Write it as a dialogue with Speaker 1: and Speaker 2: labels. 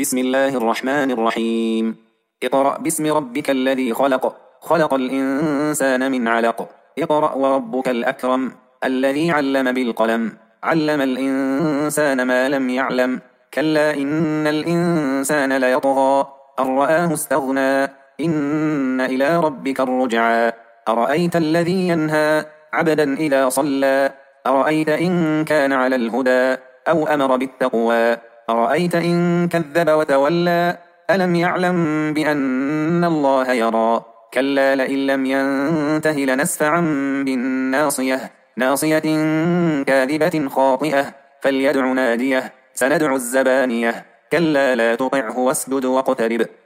Speaker 1: بسم الله الرحمن الرحيم. اقرأ باسم ربك الذي خلق، خلق الإنسان من علق. اقرأ وربك الأكرم الذي علم بالقلم، علم الإنسان ما لم يعلم. كلا إن الإنسان ليطغى أن رآه استغنى، إن إلى ربك الرجعى. أرأيت الذي ينهى عبدا إذا صلى، أرأيت إن كان على الهدى أو أمر بالتقوى، أرأيت إن كذب وتولى. ألم يعلم بأن الله يرى. كلا لئن لم ينته لنسفعا بالناصية، ناصية كاذبة خاطئة، فليدع ناديه سندع الزبانية. كلا لا تطعه واسجد واقترب